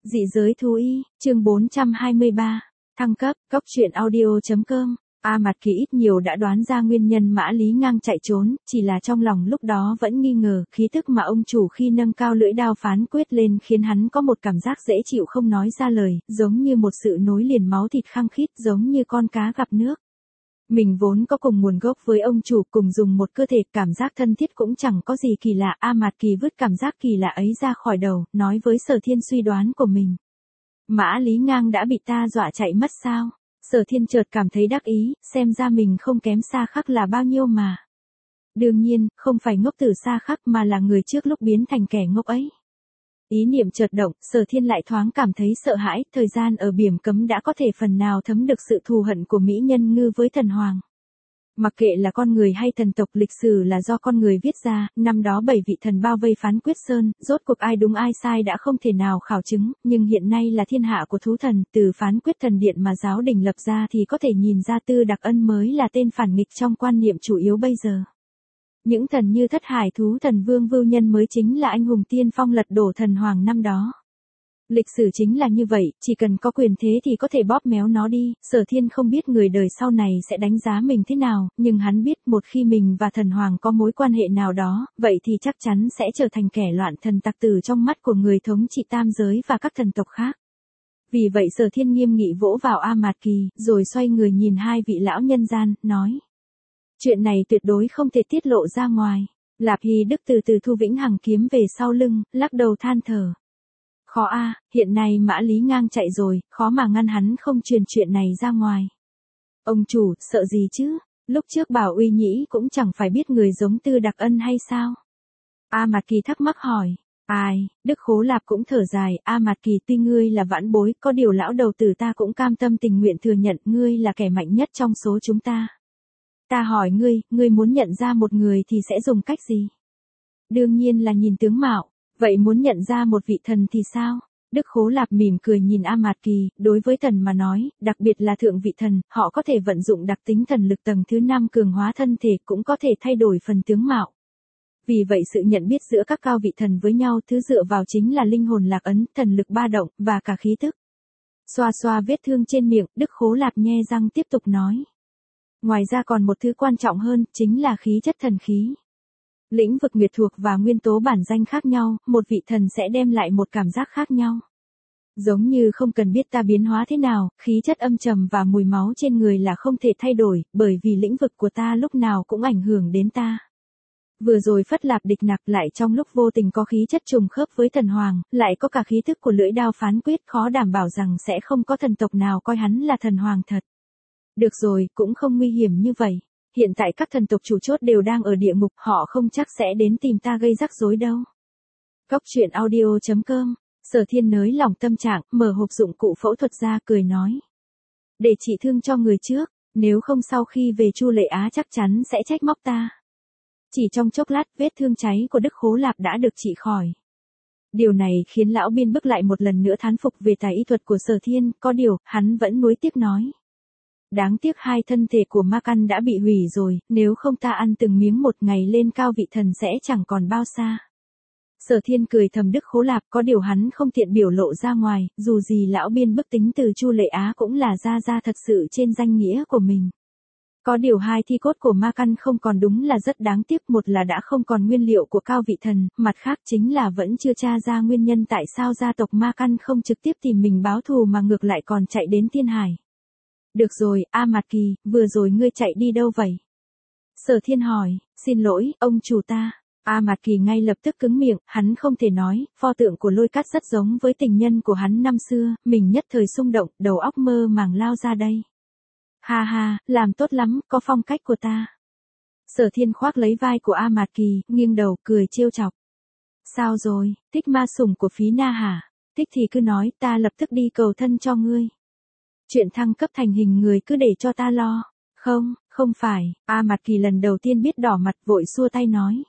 Dị giới thú y, chương 423, thăng cấp, cốc truyện audio.com. A Mạt Kỳ ít nhiều đã đoán ra nguyên nhân Mã Lý Ngang chạy trốn, chỉ là trong lòng lúc đó vẫn nghi ngờ, khí tức mà ông chủ khi nâng cao lưỡi đao phán quyết lên khiến hắn có một cảm giác dễ chịu không nói ra lời, giống như một sự nối liền máu thịt khăng khít, giống như con cá gặp nước. Mình vốn có cùng nguồn gốc với ông chủ, cùng dùng một cơ thể, cảm giác thân thiết cũng chẳng có gì kỳ lạ. A Mạt Kỳ vứt cảm giác kỳ lạ ấy ra khỏi đầu, nói với Sở Thiên suy đoán của mình. Mã Lý Ngang đã bị ta dọa chạy mất sao? Sở Thiên chợt cảm thấy đắc ý, xem ra mình không kém Sa Khắc là bao nhiêu mà. Đương nhiên, không phải ngốc tử Sa Khắc mà là người trước lúc biến thành kẻ ngốc ấy. Ý niệm chợt động, Sở Thiên lại thoáng cảm thấy sợ hãi, thời gian ở biển cấm đã có thể phần nào thấm được sự thù hận của mỹ nhân ngư với thần hoàng. Mặc kệ là con người hay thần tộc, lịch sử là do con người viết ra, năm đó 7 vị thần bao vây Phán Quyết Sơn, rốt cuộc ai đúng ai sai đã không thể nào khảo chứng, nhưng hiện nay là thiên hạ của thú thần, từ Phán Quyết Thần Điện mà giáo đình lập ra thì có thể nhìn ra Tư Đặc Ân mới là tên phản nghịch trong quan niệm chủ yếu bây giờ. Những thần như Thất Hải thú thần Vương Vưu Nhân mới chính là anh hùng tiên phong lật đổ thần hoàng năm đó. Lịch sử chính là như vậy, chỉ cần có quyền thế thì có thể bóp méo nó đi. Sở Thiên không biết người đời sau này sẽ đánh giá mình thế nào, nhưng hắn biết một khi mình và thần hoàng có mối quan hệ nào đó, vậy thì chắc chắn sẽ trở thành kẻ loạn thần tặc tử trong mắt của người thống trị tam giới và các thần tộc khác. Vì vậy Sở Thiên nghiêm nghị vỗ vào A Mạt Kỳ, rồi xoay người nhìn hai vị lão nhân gian, nói. Chuyện này tuyệt đối không thể tiết lộ ra ngoài. Lạp Hy Đức từ từ thu Vĩnh Hằng kiếm về sau lưng, lắc đầu than thở. Khó a, hiện nay Mã Lý Ngang chạy rồi, khó mà ngăn hắn không truyền chuyện này ra ngoài. Ông chủ, sợ gì chứ? Lúc trước Bảo Uy Nhĩ cũng chẳng phải biết người giống Tư Đặc Ân hay sao? A Mạt Kỳ thắc mắc hỏi. Ai, Đức Khố Lạp cũng thở dài. A Mạt Kỳ, tuy ngươi là vãn bối, có điều lão đầu tử ta cũng cam tâm tình nguyện thừa nhận ngươi là kẻ mạnh nhất trong số chúng ta. Ta hỏi ngươi muốn nhận ra một người thì sẽ dùng cách gì? Đương nhiên là nhìn tướng mạo. Vậy muốn nhận ra một vị thần thì sao? Đức Khố Lạp mỉm cười nhìn A Mạt Kỳ, đối với thần mà nói, đặc biệt là thượng vị thần, họ có thể vận dụng đặc tính thần lực tầng thứ 5 cường hóa thân thể, cũng có thể thay đổi phần tướng mạo. Vì vậy sự nhận biết giữa các cao vị thần với nhau thứ dựa vào chính là linh hồn lạc ấn, thần lực ba động, và cả khí tức. Xoa xoa vết thương trên miệng, Đức Khố Lạp nhe răng tiếp tục nói. Ngoài ra còn một thứ quan trọng hơn, chính là khí chất thần khí. Lĩnh vực nguyệt thuộc và nguyên tố bản danh khác nhau, một vị thần sẽ đem lại một cảm giác khác nhau. Giống như không cần biết ta biến hóa thế nào, khí chất âm trầm và mùi máu trên người là không thể thay đổi, bởi vì lĩnh vực của ta lúc nào cũng ảnh hưởng đến ta. Vừa rồi Phất Lạp Địch Nặc lại trong lúc vô tình có khí chất trùng khớp với thần hoàng, lại có cả khí thức của lưỡi đao phán quyết, khó đảm bảo rằng sẽ không có thần tộc nào coi hắn là thần hoàng thật. Được rồi, cũng không nguy hiểm như vậy. Hiện tại các thần tộc chủ chốt đều đang ở địa ngục, họ không chắc sẽ đến tìm ta gây rắc rối đâu. Cốc truyện audio.com. Sở Thiên nới lỏng tâm trạng, mở hộp dụng cụ phẫu thuật ra, cười nói. Để trị thương cho người trước, nếu không sau khi về Chu Lệ Á chắc chắn sẽ trách móc ta. Chỉ trong chốc lát, vết thương cháy của Đức Khố Lạp đã được trị khỏi. Điều này khiến lão biên bức lại một lần nữa thán phục về tài y thuật của Sở Thiên, có điều, hắn vẫn nuối tiếc nói. Đáng tiếc hai thân thể của Ma Căn đã bị hủy rồi, nếu không ta ăn từng miếng một ngày lên cao vị thần sẽ chẳng còn bao xa. Sở Thiên cười thầm Đức Khố Lạp, có điều hắn không tiện biểu lộ ra ngoài, dù gì lão biên bức tính từ Chu Lệ Á cũng là gia thật sự trên danh nghĩa của mình. Có điều hai thi cốt của Ma Căn không còn đúng là rất đáng tiếc, một là đã không còn nguyên liệu của cao vị thần, mặt khác chính là vẫn chưa tra ra nguyên nhân tại sao gia tộc Ma Căn không trực tiếp tìm mình báo thù mà ngược lại còn chạy đến Thiên Hải. Được rồi, A Mạt Kỳ, vừa rồi ngươi chạy đi đâu vậy? Sở Thiên hỏi, xin lỗi, ông chủ ta. A Mạt Kỳ ngay lập tức cứng miệng, hắn không thể nói, pho tượng của Lôi Cát rất giống với tình nhân của hắn năm xưa, mình nhất thời xung động, đầu óc mơ màng lao ra đây. Ha ha, làm tốt lắm, có phong cách của ta. Sở Thiên khoác lấy vai của A Mạt Kỳ, nghiêng đầu, cười trêu chọc. Sao rồi, thích ma sủng của Phí Na hả? Thích thì cứ nói, ta lập tức đi cầu thân cho ngươi. Chuyện thăng cấp thành hình người cứ để cho ta lo. Không phải, A Mạt Kỳ lần đầu tiên biết đỏ mặt vội xua tay nói.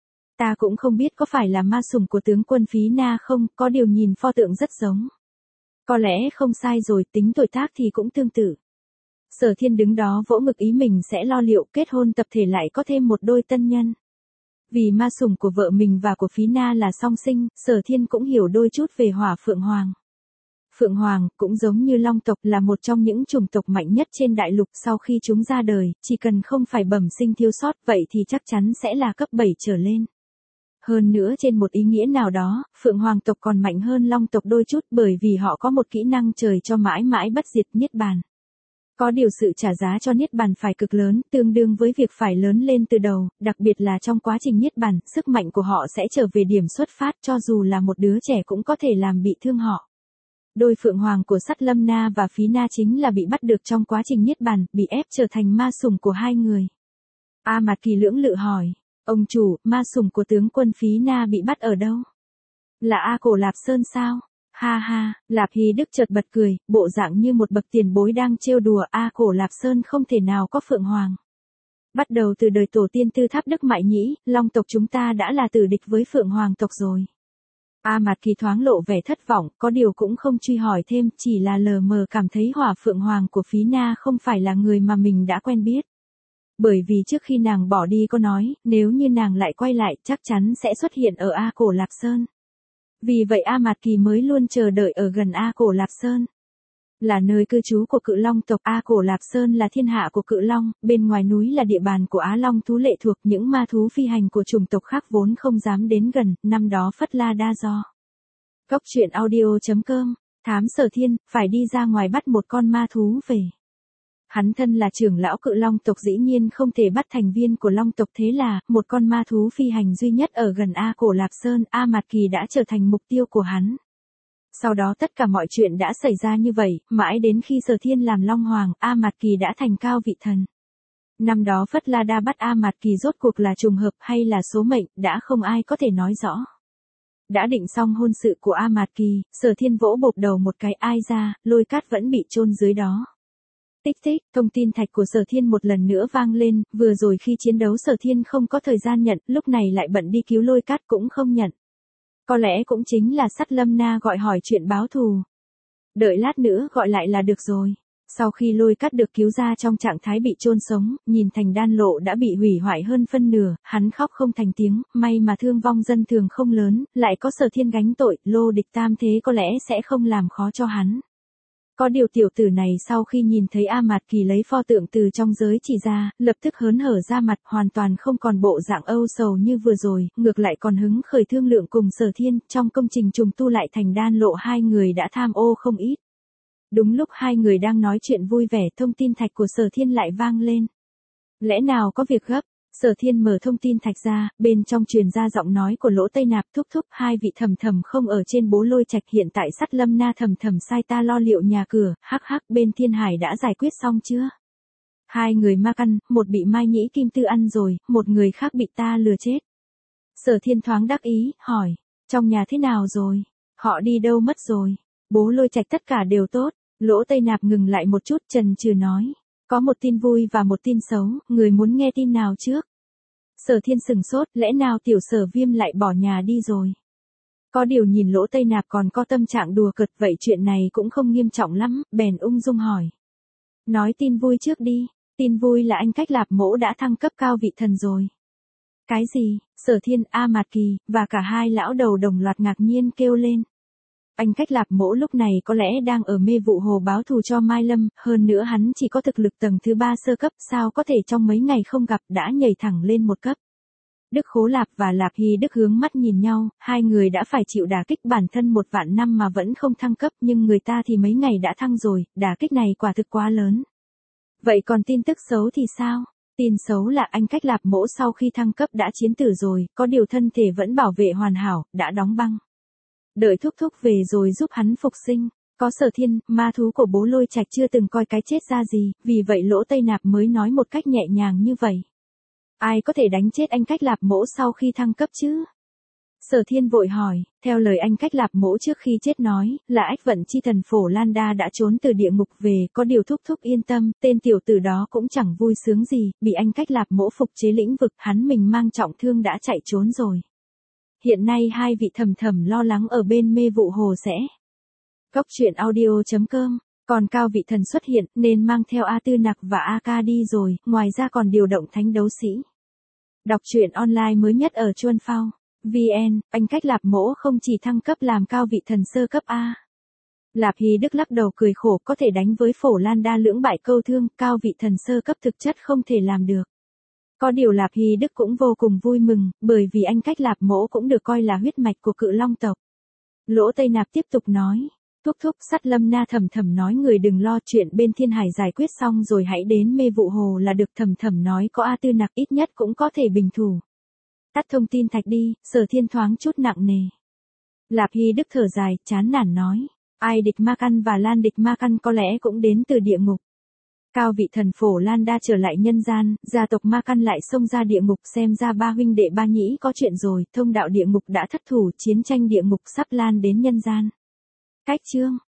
Ta cũng không biết có phải là ma sủng của tướng quân Phí Na không, có điều nhìn pho tượng rất giống. Có lẽ không sai rồi, tính tuổi tác thì cũng tương tự. Sở Thiên đứng đó vỗ ngực ý mình sẽ lo liệu kết hôn tập thể lại có thêm một đôi tân nhân. Vì ma sủng của vợ mình và của Phí Na là song sinh, Sở Thiên cũng hiểu đôi chút về Hỏa Phượng Hoàng. Phượng Hoàng, cũng giống như Long tộc là một trong những chủng tộc mạnh nhất trên đại lục sau khi chúng ra đời, chỉ cần không phải bẩm sinh thiếu sót vậy thì chắc chắn sẽ là cấp 7 trở lên. Hơn nữa trên một ý nghĩa nào đó, Phượng Hoàng tộc còn mạnh hơn Long tộc đôi chút bởi vì họ có một kỹ năng trời cho mãi mãi bất diệt niết bàn. Có điều sự trả giá cho niết bàn phải cực lớn, tương đương với việc phải lớn lên từ đầu, đặc biệt là trong quá trình niết bàn, sức mạnh của họ sẽ trở về điểm xuất phát cho dù là một đứa trẻ cũng có thể làm bị thương họ. Đôi Phượng Hoàng của Sắt Lâm Na và Phí Na chính là bị bắt được trong quá trình niết bàn, bị ép trở thành ma sủng của hai người. A Mạt Kỳ lưỡng lự hỏi, ông chủ, ma sủng của tướng quân Phí Na bị bắt ở đâu? Là A Cổ Lạp Sơn sao? Ha ha, Lạp Hy Đức chợt bật cười, bộ dạng như một bậc tiền bối đang trêu đùa. A Cổ Lạp Sơn không thể nào có Phượng Hoàng. Bắt đầu từ đời tổ tiên Tư Tháp Đức Mại Nhĩ, Long tộc chúng ta đã là tử địch với Phượng Hoàng tộc rồi. A Mạt Kỳ thoáng lộ vẻ thất vọng, có điều cũng không truy hỏi thêm, chỉ là lờ mờ cảm thấy Hỏa Phượng Hoàng của Phí Na không phải là người mà mình đã quen biết. Bởi vì trước khi nàng bỏ đi có nói, nếu như nàng lại quay lại chắc chắn sẽ xuất hiện ở A Cổ Lạp Sơn. Vì vậy A Mạt Kỳ mới luôn chờ đợi ở gần A Cổ Lạp Sơn. Là nơi cư trú của Cự Long tộc. A Cổ Lạp Sơn là thiên hạ của Cự Long, bên ngoài núi là địa bàn của Á Long thú lệ thuộc những ma thú phi hành của chủng tộc khác vốn không dám đến gần, năm đó Phất La Đa do. Cốc truyện audio.com, thám Sở Thiên, phải đi ra ngoài bắt một con ma thú về. Hắn thân là trưởng lão Cự Long tộc dĩ nhiên không thể bắt thành viên của Long tộc, thế là, một con ma thú phi hành duy nhất ở gần A Cổ Lạp Sơn, A Mạt Kỳ đã trở thành mục tiêu của hắn. Sau đó tất cả mọi chuyện đã xảy ra như vậy, mãi đến khi Sở Thiên làm Long Hoàng, A Mạt Kỳ đã thành cao vị thần. Năm đó Phất La Đa bắt A Mạt Kỳ rốt cuộc là trùng hợp hay là số mệnh, đã không ai có thể nói rõ. Đã định xong hôn sự của A Mạt Kỳ, Sở Thiên vỗ bộp đầu một cái, ai ra, Lôi Cát vẫn bị chôn dưới đó. Tích tích, thông tin thạch của Sở Thiên một lần nữa vang lên, vừa rồi khi chiến đấu Sở Thiên không có thời gian nhận, lúc này lại bận đi cứu Lôi Cát cũng không nhận. Có lẽ cũng chính là Sắt Lâm Na gọi hỏi chuyện báo thù. Đợi lát nữa gọi lại là được rồi. Sau khi Lôi Cát được cứu ra trong trạng thái bị chôn sống, nhìn thành đan lộ đã bị hủy hoại hơn phân nửa, hắn khóc không thành tiếng, may mà thương vong dân thường không lớn, lại có Sở Thiên gánh tội, Lô Địch tam thế có lẽ sẽ không làm khó cho hắn. Có điều tiểu tử này sau khi nhìn thấy A Mạt Kỳ lấy pho tượng từ trong giới chỉ ra, lập tức hớn hở ra mặt, hoàn toàn không còn bộ dạng âu sầu như vừa rồi, ngược lại còn hứng khởi thương lượng cùng Sở Thiên, trong công trình trùng tu lại thành đan lộ hai người đã tham ô không ít. Đúng lúc hai người đang nói chuyện vui vẻ, thông tin thạch của Sở Thiên lại vang lên. Lẽ nào có việc gấp? Sở Thiên mở thông tin thạch ra, bên trong truyền ra giọng nói của Lỗ Tây Nạp, thúc thúc, hai vị thầm thầm không ở trên Bố Lôi Trạch, hiện tại Sắt Lâm Na thầm thầm sai ta lo liệu nhà cửa, hắc hắc, bên Thiên Hải đã giải quyết xong chưa? Hai người ma căn, một bị Mai Nhĩ Kim Tư ăn rồi, một người khác bị ta lừa chết. Sở Thiên thoáng đắc ý, hỏi, trong nhà thế nào rồi? Họ đi đâu mất rồi? Bố Lôi Trạch tất cả đều tốt. Lỗ Tây Nạp ngừng lại một chút, chần chừ nói. Có một tin vui và một tin xấu, người muốn nghe tin nào trước? Sở Thiên sừng sốt, lẽ nào tiểu Sở Viêm lại bỏ nhà đi rồi? Có điều nhìn Lỗ Tây Nạp còn có tâm trạng đùa cợt, vậy chuyện này cũng không nghiêm trọng lắm, bèn ung dung hỏi. Nói tin vui trước đi, tin vui là anh Cách Lạp Mỗ đã thăng cấp cao vị thần rồi. Cái gì? Sở Thiên, A Mạt Kỳ, và cả hai lão đầu đồng loạt ngạc nhiên kêu lên. Anh Cách Lạp Mỗ lúc này có lẽ đang ở mê vụ hồ báo thù cho Mai Lâm, hơn nữa hắn chỉ có thực lực tầng thứ 3 sơ cấp, sao có thể trong mấy ngày không gặp đã nhảy thẳng lên một cấp. Đức Khố Lạp và Lạp Hy Đức hướng mắt nhìn nhau, hai người đã phải chịu đả kích bản thân 1 vạn năm mà vẫn không thăng cấp, nhưng người ta thì mấy ngày đã thăng rồi, đả kích này quả thực quá lớn. Vậy còn tin tức xấu thì sao? Tin xấu là anh Cách Lạp Mỗ sau khi thăng cấp đã chiến tử rồi, có điều thân thể vẫn bảo vệ hoàn hảo, đã đóng băng. Đợi thúc thúc về rồi giúp hắn phục sinh. Có Sở Thiên, ma thú của Bố Lôi Trạch chưa từng coi cái chết ra gì, vì vậy Lỗ Tây Nạp mới nói một cách nhẹ nhàng như vậy. Ai có thể đánh chết anh Cách Lạp Mỗ sau khi thăng cấp chứ? Sở Thiên vội hỏi, theo lời anh Cách Lạp Mỗ trước khi chết nói, là Ách Vận Chi Thần Phổ Lan Đa đã trốn từ địa ngục về, có điều thúc thúc yên tâm, tên tiểu tử đó cũng chẳng vui sướng gì, bị anh Cách Lạp Mỗ phục chế lĩnh vực, hắn mình mang trọng thương đã chạy trốn rồi. Hiện nay hai vị thầm thầm lo lắng ở bên mê vụ hồ sẽ. Cốc truyện audio.com, còn cao vị thần xuất hiện nên mang theo A Tư Nặc và A Ca đi rồi, ngoài ra còn điều động thánh đấu sĩ. Đọc truyện online mới nhất ở Chuan Phao. VN, anh Cách Lạp Mỗ không chỉ thăng cấp làm cao vị thần sơ cấp A. Lạp Hy Đức lắc đầu cười khổ, có thể đánh với Phổ Lan Đa lưỡng bại câu thương, cao vị thần sơ cấp thực chất không thể làm được. Có điều Lạp Hy Đức cũng vô cùng vui mừng, bởi vì anh Cách Lạp Mỗ cũng được coi là huyết mạch của Cự Long tộc. Lỗ Tây Nạp tiếp tục nói. Thúc thúc, Sắt Lâm Na thầm thầm nói, người đừng lo, chuyện bên Thiên Hải giải quyết xong rồi hãy đến Mê Vụ Hồ là được. Thầm thầm nói, có A Tư Nặc ít nhất cũng có thể bình thủ. Tắt thông tin thạch đi. Sở Thiên thoáng chút nặng nề. Lạp Hy Đức thở dài, chán nản nói. Ai Địch Ma Căn và Lan Địch Ma Căn có lẽ cũng đến từ địa ngục. Cao vị thần Phổ Lan Đa trở lại nhân gian, gia tộc Ma Căn lại xông ra địa ngục, xem ra ba huynh đệ Ba Nhĩ có chuyện rồi, thông đạo địa ngục đã thất thủ, chiến tranh địa ngục sắp lan đến nhân gian. Cách chương